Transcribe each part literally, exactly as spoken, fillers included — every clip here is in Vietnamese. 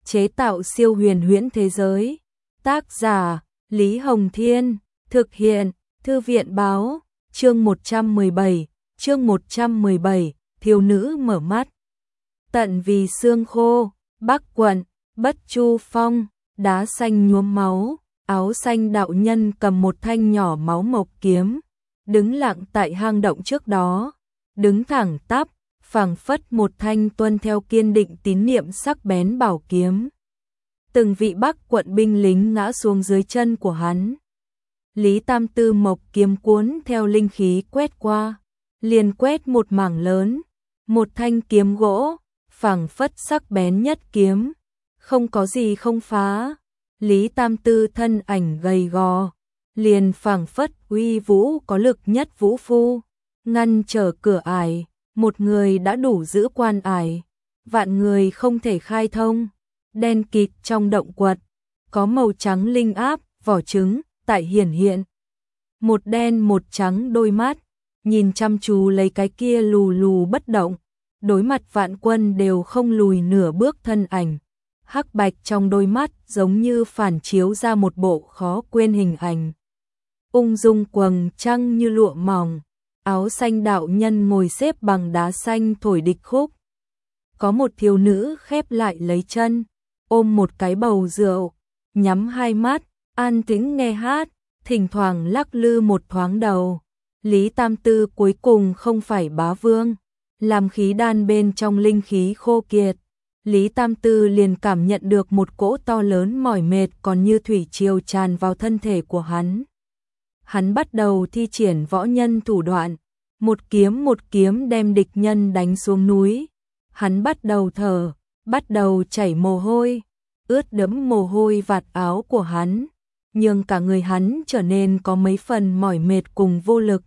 chế tạo siêu huyền huyễn thế giới. Tác giả Lý Hồng Thiên, thực hiện Thư viện Báo, chương một trăm mười bảy, chương một trăm mười bảy, thiếu nữ mở mắt. Tận vì xương khô, Bắc quận, Bất Chu Phong, đá xanh nhuốm máu, áo xanh đạo nhân cầm một thanh nhỏ máu mộc kiếm, đứng lặng tại hang động trước đó, đứng thẳng tắp, phảng phất một thanh tuân theo kiên định tín niệm sắc bén bảo kiếm. Từng vị Bắc quận binh lính ngã xuống dưới chân của hắn. Lý Tam Tư mộc kiếm cuốn theo linh khí quét qua, liền quét một mảng lớn, một thanh kiếm gỗ, phảng phất sắc bén nhất kiếm, không có gì không phá. Lý Tam Tư thân ảnh gầy gò, liền phảng phất uy vũ có lực nhất vũ phu, ngăn trở cửa ải, một người đã đủ giữ quan ải, vạn người không thể khai thông. Đen kịt trong động quật, có màu trắng linh áp, vỏ trứng, tại hiển hiện. Một đen một trắng đôi mắt, nhìn chăm chú lấy cái kia lù lù bất động, đối mặt vạn quân đều không lùi nửa bước thân ảnh. Hắc bạch trong đôi mắt giống như phản chiếu ra một bộ khó quên hình ảnh. Ung dung quầng trăng như lụa mỏng, áo xanh đạo nhân ngồi xếp bằng đá xanh thổi địch khúc. Có một thiếu nữ khép lại lấy chân, ôm một cái bầu rượu, nhắm hai mắt, an tĩnh nghe hát, thỉnh thoảng lắc lư một thoáng đầu. Lý Tam Tư cuối cùng không phải bá vương, làm khí đan bên trong linh khí khô kiệt. Lý Tam Tư liền cảm nhận được một cỗ to lớn mỏi mệt còn như thủy triều tràn vào thân thể của hắn. Hắn bắt đầu thi triển võ nhân thủ đoạn, một kiếm một kiếm đem địch nhân đánh xuống núi. Hắn bắt đầu thở, bắt đầu chảy mồ hôi, ướt đẫm mồ hôi vạt áo của hắn, nhưng cả người hắn trở nên có mấy phần mỏi mệt cùng vô lực.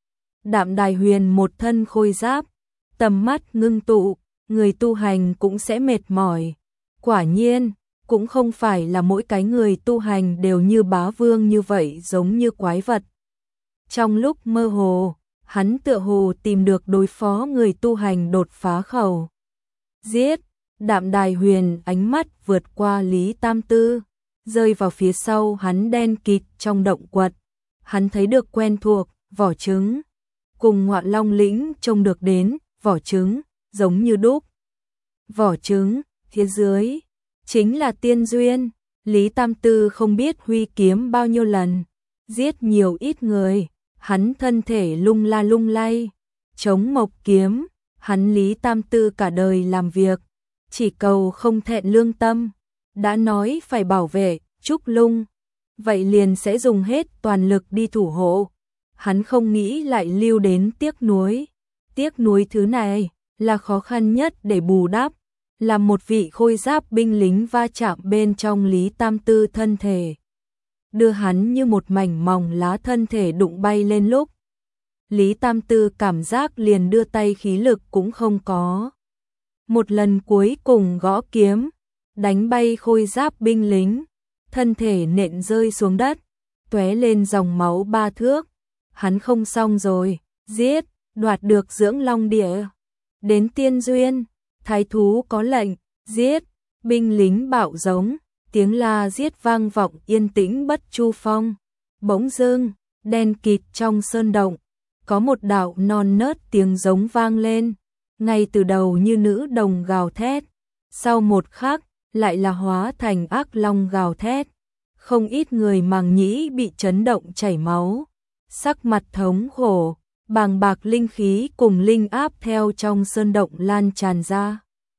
Đạm Đài Huyền một thân khôi giáp, tầm mắt ngưng tụ, người tu hành cũng sẽ mệt mỏi. Quả nhiên, cũng không phải là mỗi cái người tu hành đều như bá vương như vậy, giống như quái vật. Trong lúc mơ hồ, hắn tựa hồ tìm được đối phó người tu hành đột phá khẩu. Giết! Đạm Đài Huyền ánh mắt vượt qua Lý Tam Tư, rơi vào phía sau hắn đen kịt trong động quật. Hắn thấy được quen thuộc, vỏ trứng. Cùng Ngọa Long lĩnh trông được đến, vỏ trứng, giống như đúc. Vỏ trứng, phía dưới, chính là tiên duyên. Lý Tam Tư không biết huy kiếm bao nhiêu lần, giết nhiều ít người, hắn thân thể lung la lung lay, chống mộc kiếm. Hắn Lý Tam Tư cả đời làm việc, chỉ cầu không thẹn lương tâm, đã nói phải bảo vệ Trúc Lung, vậy liền sẽ dùng hết toàn lực đi thủ hộ. Hắn không nghĩ lại lưu đến tiếc nuối. Tiếc nuối thứ này là khó khăn nhất để bù đắp, là một vị khôi giáp binh lính va chạm bên trong Lý Tam Tư thân thể, đưa hắn như một mảnh mỏng lá thân thể đụng bay lên lúc. Lý Tam Tư cảm giác liền đưa tay khí lực cũng không có. Một lần cuối cùng gõ kiếm, đánh bay khôi giáp binh lính, thân thể nện rơi xuống đất, tóe lên dòng máu ba thước. Hắn không xong rồi, giết, đoạt được dưỡng long địa. Đến tiên duyên, thái thú có lệnh, giết, binh lính bạo giống, tiếng la giết vang vọng yên tĩnh Bất Chu Phong. Bỗng dưng, đen kịt trong sơn động, có một đạo non nớt tiếng giống vang lên, ngay từ đầu như nữ đồng gào thét, sau một khắc lại là hóa thành ác long gào thét. Không ít người màng nhĩ bị chấn động chảy máu, sắc mặt thống khổ, bàng bạc linh khí cùng linh áp theo trong sơn động lan tràn ra.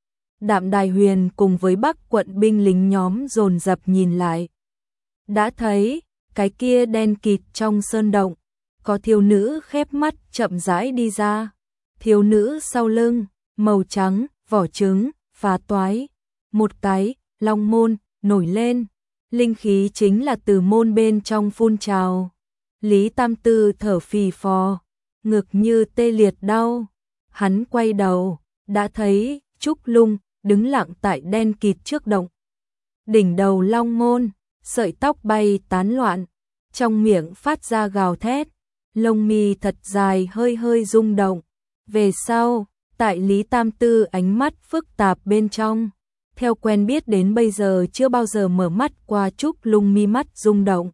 Đạm Đài Huyền cùng với Bắc quận binh lính nhóm dồn dập nhìn lại. Đã thấy, cái kia đen kịt trong sơn động, có thiếu nữ khép mắt chậm rãi đi ra. Thiếu nữ sau lưng, màu trắng, vỏ trứng, phá toái. Một cái, long môn, nổi lên. Linh khí chính là từ môn bên trong phun trào. Lý Tam Tư thở phì phò, ngực như tê liệt đau. Hắn quay đầu, đã thấy Trúc Lung đứng lặng tại đen kịt trước động. Đỉnh đầu long môn, sợi tóc bay tán loạn, trong miệng phát ra gào thét, lông mi thật dài hơi hơi rung động. Về sau, tại Lý Tam Tư ánh mắt phức tạp bên trong, theo quen biết đến bây giờ chưa bao giờ mở mắt qua. Trúc Lung mi mắt rung động,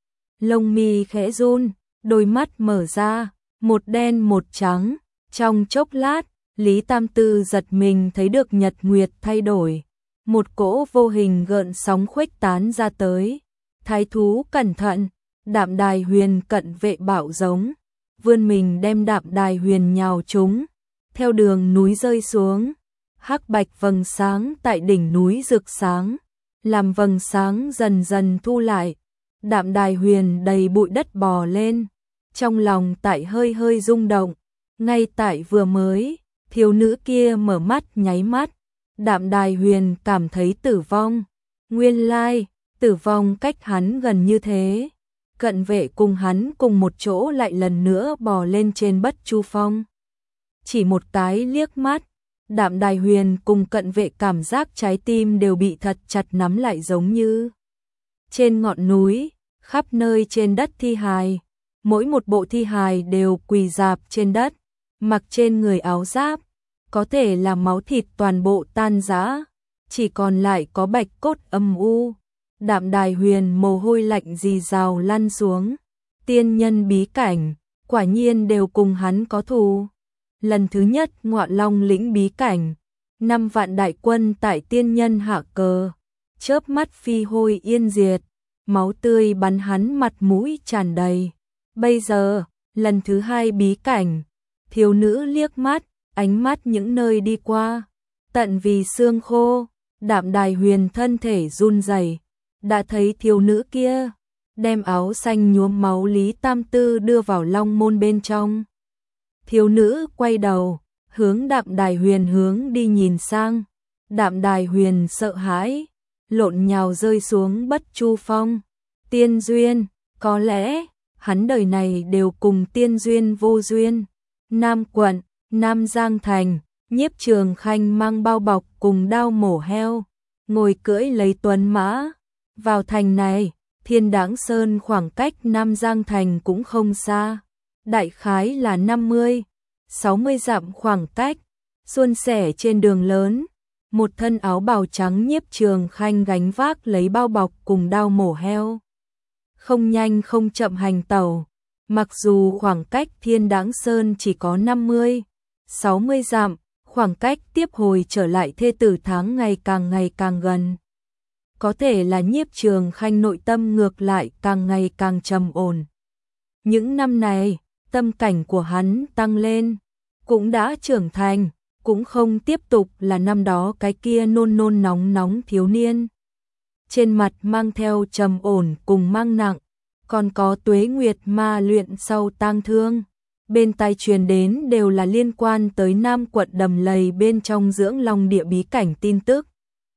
lông mi khẽ run, đôi mắt mở ra, một đen một trắng. Trong chốc lát, Lý Tam Tư giật mình thấy được nhật nguyệt thay đổi, một cỗ vô hình gợn sóng khuếch tán ra tới. Thái thú cẩn thận, Đạm Đài Huyền cận vệ bảo giống, vươn mình đem Đạm Đài Huyền nhào trúng, theo đường núi rơi xuống. Hắc bạch vầng sáng tại đỉnh núi rực sáng, làm vầng sáng dần dần thu lại. Đạm Đài Huyền đầy bụi đất bò lên, trong lòng tại hơi hơi rung động. Ngay tại vừa mới, thiếu nữ kia mở mắt nháy mắt, Đạm Đài Huyền cảm thấy tử vong. Nguyên lai, tử vong cách hắn gần như thế. Cận vệ cùng hắn cùng một chỗ lại lần nữa bò lên trên Bất Chu Phong. Chỉ một cái liếc mắt, Đạm Đài Huyền cùng cận vệ cảm giác trái tim đều bị thật chặt nắm lại, giống như trên ngọn núi, khắp nơi trên đất thi hài, mỗi một bộ thi hài đều quỳ rạp trên đất, mặc trên người áo giáp, có thể là máu thịt toàn bộ tan rã, chỉ còn lại có bạch cốt âm u. Đạm Đài Huyền mồ hôi lạnh rì rào lăn xuống. Tiên nhân bí cảnh, quả nhiên đều cùng hắn có thù. Lần thứ nhất Ngọa Long lĩnh bí cảnh, năm vạn đại quân tại tiên nhân hạ cờ, chớp mắt phi hôi yên diệt, máu tươi bắn hắn mặt mũi tràn đầy. Bây giờ, lần thứ hai bí cảnh, thiếu nữ liếc mắt, ánh mắt những nơi đi qua, tận vì xương khô. Đạm Đài Huyền thân thể run rẩy, đã thấy thiếu nữ kia đem áo xanh nhuốm máu Lý Tam Tư đưa vào long môn bên trong. Thiếu nữ quay đầu, hướng Đạm Đài Huyền hướng đi nhìn sang. Đạm Đài Huyền sợ hãi, lộn nhào rơi xuống Bất Chu Phong. Tiên duyên, có lẽ hắn đời này đều cùng tiên duyên vô duyên. Nam quận, Nam Giang thành, Nhiếp Trường Khanh mang bao bọc cùng đao mổ heo, ngồi cưỡi lấy tuấn mã vào thành này. Thiên Đãng Sơn khoảng cách Nam Giang thành cũng không xa, đại khái là năm mươi, sáu mươi dặm khoảng cách. Suôn sẻ trên đường lớn, một thân áo bào trắng Nhiếp Trường Khanh gánh vác lấy bao bọc cùng đao mổ heo, không nhanh không chậm hành tẩu. Mặc dù khoảng cách Thiên Đãng Sơn chỉ có năm mươi, sáu mươi dặm, khoảng cách tiếp hồi trở lại thê tử tháng ngày càng ngày càng gần. Có thể là Nhiếp Trường Khanh nội tâm ngược lại càng ngày càng trầm ổn. Những năm này, tâm cảnh của hắn tăng lên, cũng đã trưởng thành, cũng không tiếp tục là năm đó cái kia nôn nôn nóng nóng thiếu niên. Trên mặt mang theo trầm ổn cùng mang nặng, còn có tuế nguyệt ma luyện sau tang thương. Bên tai truyền đến đều là liên quan tới Nam quận Đầm Lầy bên trong Dưỡng Long địa bí cảnh tin tức.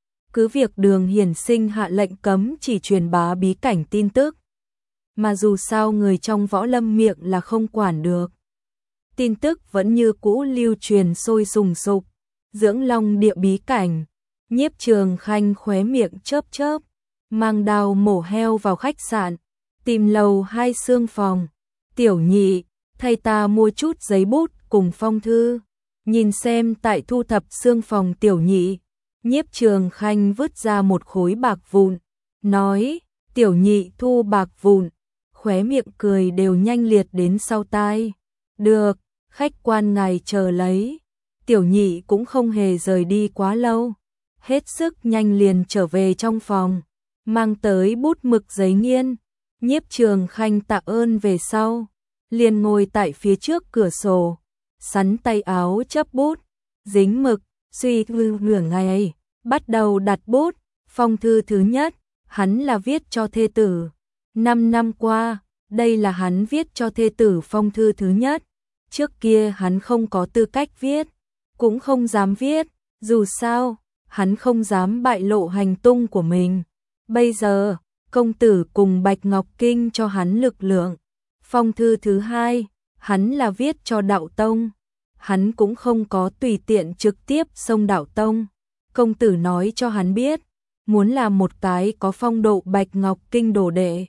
Cứ việc Đường Hiển Sinh hạ lệnh cấm chỉ truyền bá bí cảnh tin tức, mà dù sao người trong võ lâm miệng là không quản được. Tin tức vẫn như cũ lưu truyền sôi sùng sục. Dưỡng Long địa bí cảnh, Nhiếp Trường Khanh khóe miệng chớp chớp, mang đao mổ heo vào khách sạn, tìm lầu hai xương phòng. Tiểu nhị, thay ta mua chút giấy bút cùng phong thư. Nhìn xem tại thu thập xương phòng tiểu nhị, Nhiếp Trường Khanh vứt ra một khối bạc vụn, nói. Tiểu nhị thu bạc vụn, khóe miệng cười đều nhanh liệt đến sau tai. Được, khách quan ngài chờ lấy. Tiểu nhị cũng không hề rời đi quá lâu, hết sức nhanh liền trở về trong phòng, mang tới bút mực giấy nghiên. Nhiếp Trường Khanh tạ ơn về sau, liền ngồi tại phía trước cửa sổ, sắn tay áo chấp bút, dính mực, suy tư nửa ngày, bắt đầu đặt bút. Phong thư thứ nhất, hắn là viết cho thê tử. Năm năm qua, đây là hắn viết cho thê tử phong thư thứ nhất. Trước kia hắn không có tư cách viết, cũng không dám viết, dù sao, hắn không dám bại lộ hành tung của mình. Bây giờ, công tử cùng Bạch Ngọc Kinh cho hắn lực lượng. Phong thư thứ hai, hắn là viết cho Đạo Tông. Hắn cũng không có tùy tiện trực tiếp xông Đạo Tông. Công tử nói cho hắn biết, muốn làm một cái có phong độ Bạch Ngọc Kinh đồ đệ.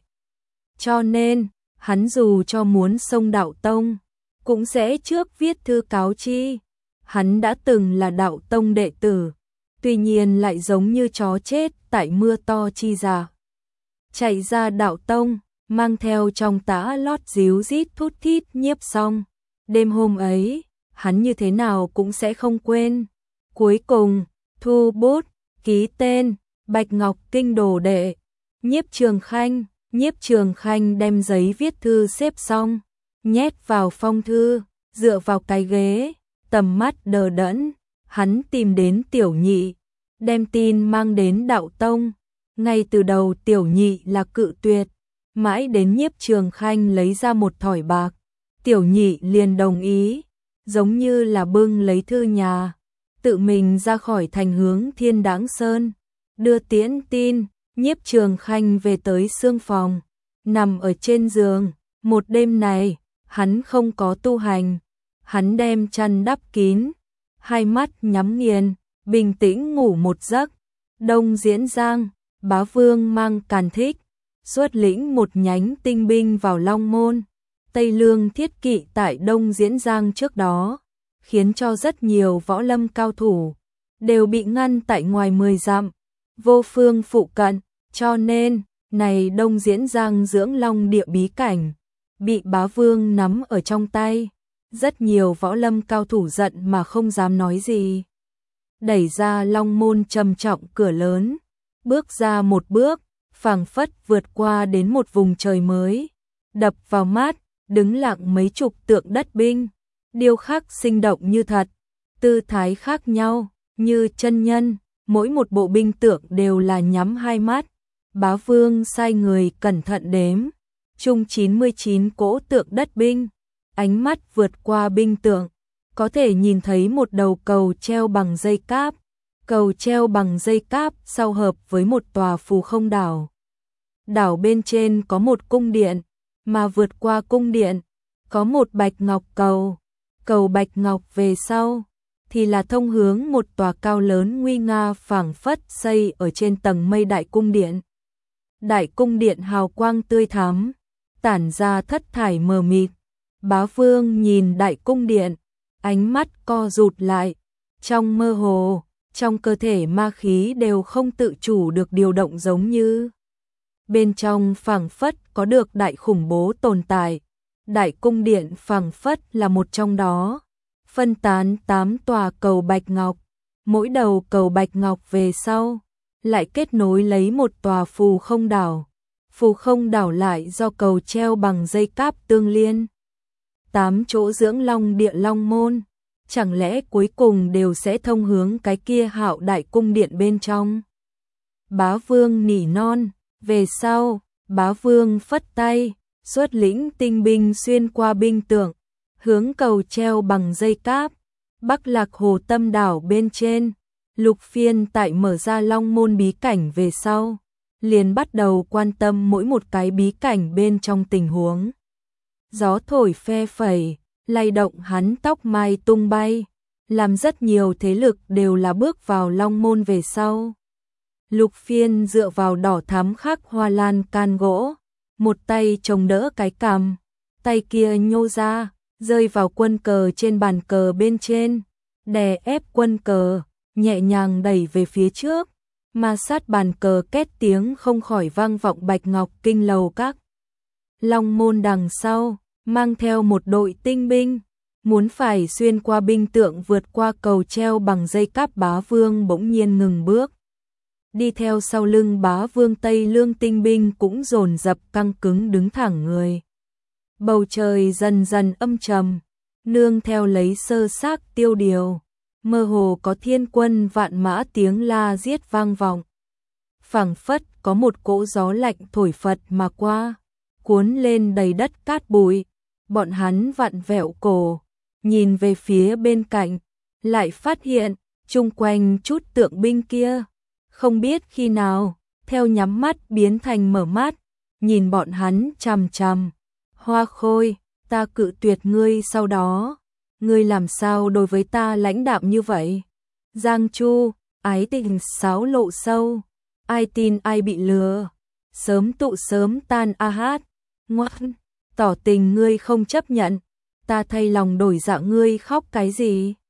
Cho nên, hắn dù cho muốn xông Đạo Tông, cũng sẽ trước viết thư cáo chi. Hắn đã từng là Đạo Tông đệ tử, tuy nhiên lại giống như chó chết tại mưa to chi giả. Chạy ra đạo tông, mang theo trong tã lót díu rít thút thít Nhiếp Song. Đêm hôm ấy, hắn như thế nào cũng sẽ không quên. Cuối cùng, thu bút, ký tên, Bạch Ngọc Kinh đồ đệ, Nhiếp Trường Khanh. Nhiếp Trường Khanh đem giấy viết thư xếp xong, nhét vào phong thư, dựa vào cái ghế, tầm mắt đờ đẫn, hắn tìm đến Tiểu Nhị, đem tin mang đến đạo tông. Ngay từ đầu Tiểu Nhị là cự tuyệt, mãi đến Nhiếp Trường Khanh lấy ra một thỏi bạc, Tiểu Nhị liền đồng ý, giống như là bưng lấy thư nhà, tự mình ra khỏi thành hướng Thiên Đãng Sơn, đưa tiễn tin. Nhiếp Trường Khanh về tới xương phòng, nằm ở trên giường. Một đêm này, hắn không có tu hành, hắn đem chăn đắp kín, hai mắt nhắm nghiền, bình tĩnh ngủ một giấc. Đông Diễn Giang, Bá Vương mang Càn Thích, xuất lĩnh một nhánh tinh binh vào Long Môn. Tây Lương thiết kỵ tại Đông Diễn Giang trước đó, khiến cho rất nhiều võ lâm cao thủ đều bị ngăn tại ngoài mười dặm, vô phương phụ cận. Cho nên, này Đông Diễn Giang dưỡng long địa bí cảnh, bị Bá Vương nắm ở trong tay. Rất nhiều võ lâm cao thủ giận mà không dám nói gì. Đẩy ra Long Môn trầm trọng cửa lớn, bước ra một bước, phảng phất vượt qua đến một vùng trời mới. Đập vào mắt, đứng lặng mấy chục tượng đất binh, điêu khắc sinh động như thật, tư thái khác nhau, như chân nhân, mỗi một bộ binh tượng đều là nhắm hai mắt. Bá Vương sai người cẩn thận đếm, chung chín mươi chín cỗ tượng đất binh, ánh mắt vượt qua binh tượng, có thể nhìn thấy một đầu cầu treo bằng dây cáp, cầu treo bằng dây cáp sau hợp với một tòa phù không đảo. Đảo bên trên có một cung điện, mà vượt qua cung điện, có một bạch ngọc cầu, cầu bạch ngọc về sau, thì là thông hướng một tòa cao lớn nguy nga phảng phất xây ở trên tầng mây đại cung điện. Đại cung điện hào quang tươi thắm, tản ra thất thải mờ mịt. Bá Vương nhìn đại cung điện, ánh mắt co rụt lại, trong mơ hồ, trong cơ thể ma khí đều không tự chủ được điều động giống như. Bên trong phảng phất có được đại khủng bố tồn tại, đại cung điện phảng phất là một trong đó, phân tán tám tòa cầu bạch ngọc, mỗi đầu cầu bạch ngọc về sau lại kết nối lấy một tòa phù không đảo. Phù không đảo lại do cầu treo bằng dây cáp tương liên. Tám chỗ dưỡng long địa Long Môn, chẳng lẽ cuối cùng đều sẽ thông hướng cái kia hạo đại cung điện bên trong. Bá Vương nỉ non, về sau, Bá Vương phất tay, xuất lĩnh tinh binh xuyên qua binh tượng, hướng cầu treo bằng dây cáp, Bắc Lạc Hồ Tâm đảo bên trên. Lục Phiên tại mở ra Long Môn bí cảnh về sau, liền bắt đầu quan tâm mỗi một cái bí cảnh bên trong tình huống. Gió thổi phe phẩy, lay động hắn tóc mai tung bay, làm rất nhiều thế lực đều là bước vào Long Môn về sau. Lục Phiên dựa vào đỏ thắm khắc hoa lan can gỗ, một tay chống đỡ cái cằm, tay kia nhô ra, rơi vào quân cờ trên bàn cờ bên trên, đè ép quân cờ, nhẹ nhàng đẩy về phía trước, ma sát bàn cờ két tiếng không khỏi vang vọng Bạch Ngọc Kinh lầu các. Long Môn đằng sau, mang theo một đội tinh binh, muốn phải xuyên qua binh tượng vượt qua cầu treo bằng dây cáp. Bá Vương bỗng nhiên ngừng bước. Đi theo sau lưng Bá Vương Tây Lương tinh binh cũng dồn dập căng cứng đứng thẳng người. Bầu trời dần dần âm trầm, nương theo lấy sơ xác tiêu điều. Mơ hồ có thiên quân vạn mã tiếng la giết vang vọng. Phảng phất có một cỗ gió lạnh thổi phật mà qua, cuốn lên đầy đất cát bụi. Bọn hắn vặn vẹo cổ, nhìn về phía bên cạnh, lại phát hiện, chung quanh chút tượng binh kia, không biết khi nào, theo nhắm mắt biến thành mở mắt, nhìn bọn hắn chằm chằm. Hoa Khôi, ta cự tuyệt ngươi sau đó. Ngươi làm sao đối với ta lãnh đạm như vậy? Giang Chu, ái tình sáo lộ sâu, ai tin ai bị lừa, sớm tụ sớm tan a hát, ngoan, tỏ tình ngươi không chấp nhận, ta thay lòng đổi dạ ngươi khóc cái gì?